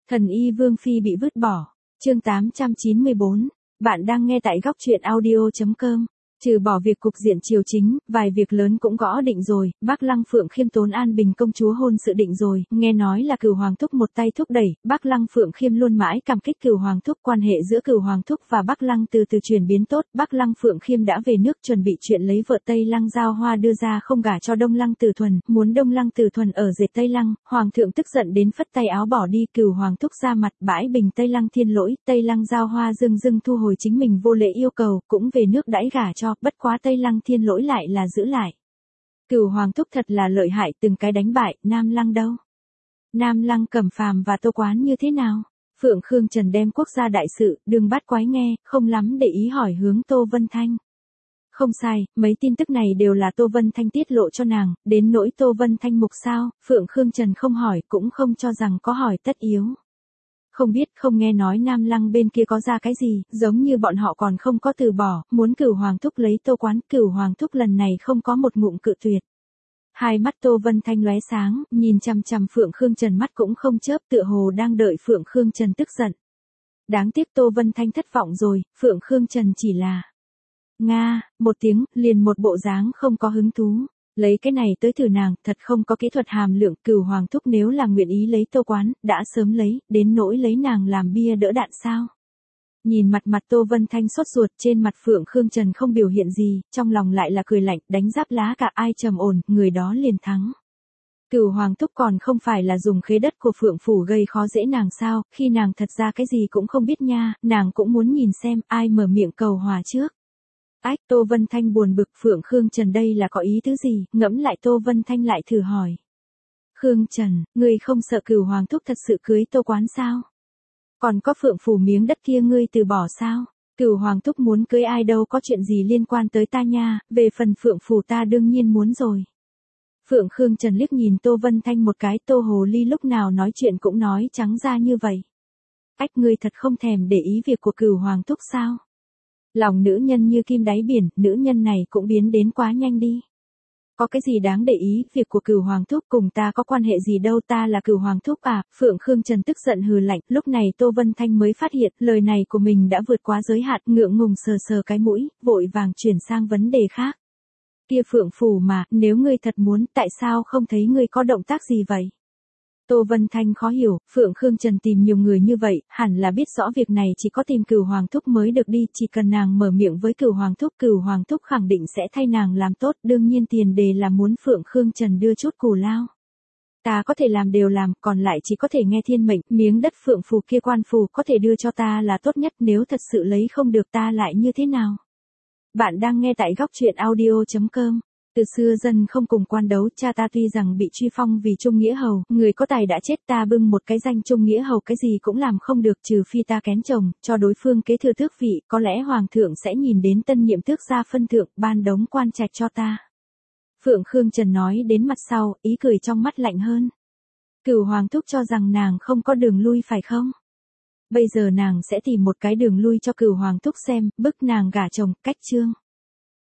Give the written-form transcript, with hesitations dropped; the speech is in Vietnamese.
Thần y Vương Phi bị vứt bỏ. Chương 894. Bạn đang nghe tại góc truyện audio.com. Trừ bỏ việc cục diện triều chính, vài việc lớn cũng gõ định rồi. Bắc Lăng Phượng Khiêm Tốn An Bình công chúa hôn sự định rồi, nghe nói là Cửu Hoàng thúc một tay thúc đẩy. Bắc Lăng Phượng Khiêm luôn mãi cảm kích Cửu Hoàng thúc, quan hệ giữa Cửu Hoàng thúc và Bắc Lăng từ từ chuyển biến tốt. Bắc Lăng Phượng Khiêm đã về nước chuẩn bị chuyện lấy vợ Tây Lăng Giao Hoa đưa ra không gả cho Đông Lăng Từ Thuần, muốn Đông Lăng Từ Thuần ở dệt Tây Lăng. Hoàng thượng tức giận đến phất tay áo bỏ đi. Cửu Hoàng thúc ra mặt bãi bình Tây Lăng thiên lỗi. Tây Lăng Giao Hoa dưng dưng thu hồi chính mình vô lễ yêu cầu, cũng về nước đãi gả cho. Bất quá Tây Lăng thiên lỗi lại là giữ lại. Cửu Hoàng thúc thật là lợi hại, từng cái đánh bại. Nam Lăng đâu? Nam Lăng Cẩm Phàm và Tô Quán như thế nào? Phượng Khương Trần đem quốc gia đại sự, đừng bắt quái nghe, không lắm để ý hỏi hướng Tô Vân Thanh. Không sai, mấy tin tức này đều là Tô Vân Thanh tiết lộ cho nàng, đến nỗi Tô Vân Thanh mục sao, Phượng Khương Trần không hỏi, cũng không cho rằng có hỏi tất yếu. Không biết, không nghe nói Nam Lăng bên kia có ra cái gì, giống như bọn họ còn không có từ bỏ, muốn Cửu Hoàng thúc lấy Tô Quán. Cửu Hoàng thúc lần này không có một ngụm cự tuyệt. Hai mắt Tô Vân Thanh lóe sáng, nhìn chằm chằm Phượng Khương Trần mắt cũng không chớp, tựa hồ đang đợi Phượng Khương Trần tức giận. Đáng tiếc Tô Vân Thanh thất vọng rồi, Phượng Khương Trần chỉ là Nga, một tiếng, liền một bộ dáng không có hứng thú. Lấy cái này tới thử nàng, thật không có kỹ thuật hàm lượng. Cửu Hoàng thúc nếu là nguyện ý lấy Tô Quán, đã sớm lấy, đến nỗi lấy nàng làm bia đỡ đạn sao. Nhìn mặt Tô Vân Thanh sốt ruột, trên mặt Phượng Khương Trần không biểu hiện gì, trong lòng lại là cười lạnh, đánh giáp lá cả ai trầm ổn, người đó liền thắng. Cửu Hoàng thúc còn không phải là dùng khế đất của Phượng phủ gây khó dễ nàng sao, khi nàng thật ra cái gì cũng không biết nha, nàng cũng muốn nhìn xem ai mở miệng cầu hòa trước. Ách, Tô Vân Thanh buồn bực. Phượng Khương Trần đây là có ý thứ gì, ngẫm lại Tô Vân Thanh lại thử hỏi. Khương Trần, ngươi không sợ Cửu Hoàng thúc thật sự cưới Tô Quán sao? Còn có Phượng phủ miếng đất kia ngươi từ bỏ sao? Cửu Hoàng thúc muốn cưới ai đâu có chuyện gì liên quan tới ta nha, về phần Phượng phủ ta đương nhiên muốn rồi. Phượng Khương Trần liếc nhìn Tô Vân Thanh một cái, Tô Hồ Ly lúc nào nói chuyện cũng nói trắng ra như vậy. Ách, ngươi thật không thèm để ý việc của Cửu Hoàng thúc sao? Lòng nữ nhân như kim đáy biển, nữ nhân này cũng biến đến quá nhanh đi. Có cái gì đáng để ý, việc của Cửu Hoàng thúc cùng ta có quan hệ gì đâu, ta là Cửu Hoàng thúc à. Phượng Khương Trần tức giận hừ lạnh, lúc này Tô Vân Thanh mới phát hiện, lời này của mình đã vượt quá giới hạn, ngượng ngùng sờ sờ cái mũi, vội vàng chuyển sang vấn đề khác. Kia Phượng phủ mà, nếu ngươi thật muốn, tại sao không thấy ngươi có động tác gì vậy? Tô Vân Thanh khó hiểu, Phượng Khương Trần tìm nhiều người như vậy, hẳn là biết rõ việc này chỉ có tìm Cửu Hoàng thúc mới được đi, chỉ cần nàng mở miệng với Cửu Hoàng thúc khẳng định sẽ thay nàng làm tốt, đương nhiên tiền đề là muốn Phượng Khương Trần đưa chút cù lao. Ta có thể làm đều làm, còn lại chỉ có thể nghe thiên mệnh, miếng đất Phượng phủ kia quan phủ có thể đưa cho ta là tốt nhất, nếu thật sự lấy không được ta lại như thế nào? Bạn đang nghe tại góc truyện audio.com. Từ xưa dân không cùng quan đấu, cha ta tuy rằng bị truy phong vì trung nghĩa hầu, người có tài đã chết, ta bưng một cái danh trung nghĩa hầu cái gì cũng làm không được, trừ phi ta kén chồng, cho đối phương kế thừa tước vị, có lẽ Hoàng thượng sẽ nhìn đến tân nhiệm tước gia phân thượng, ban đống quan trạch cho ta. Phượng Khương Trần nói đến mặt sau, ý cười trong mắt lạnh hơn. Cửu Hoàng thúc cho rằng nàng không có đường lui phải không? Bây giờ nàng sẽ tìm một cái đường lui cho Cửu Hoàng thúc xem, bức nàng gả chồng, cách chương.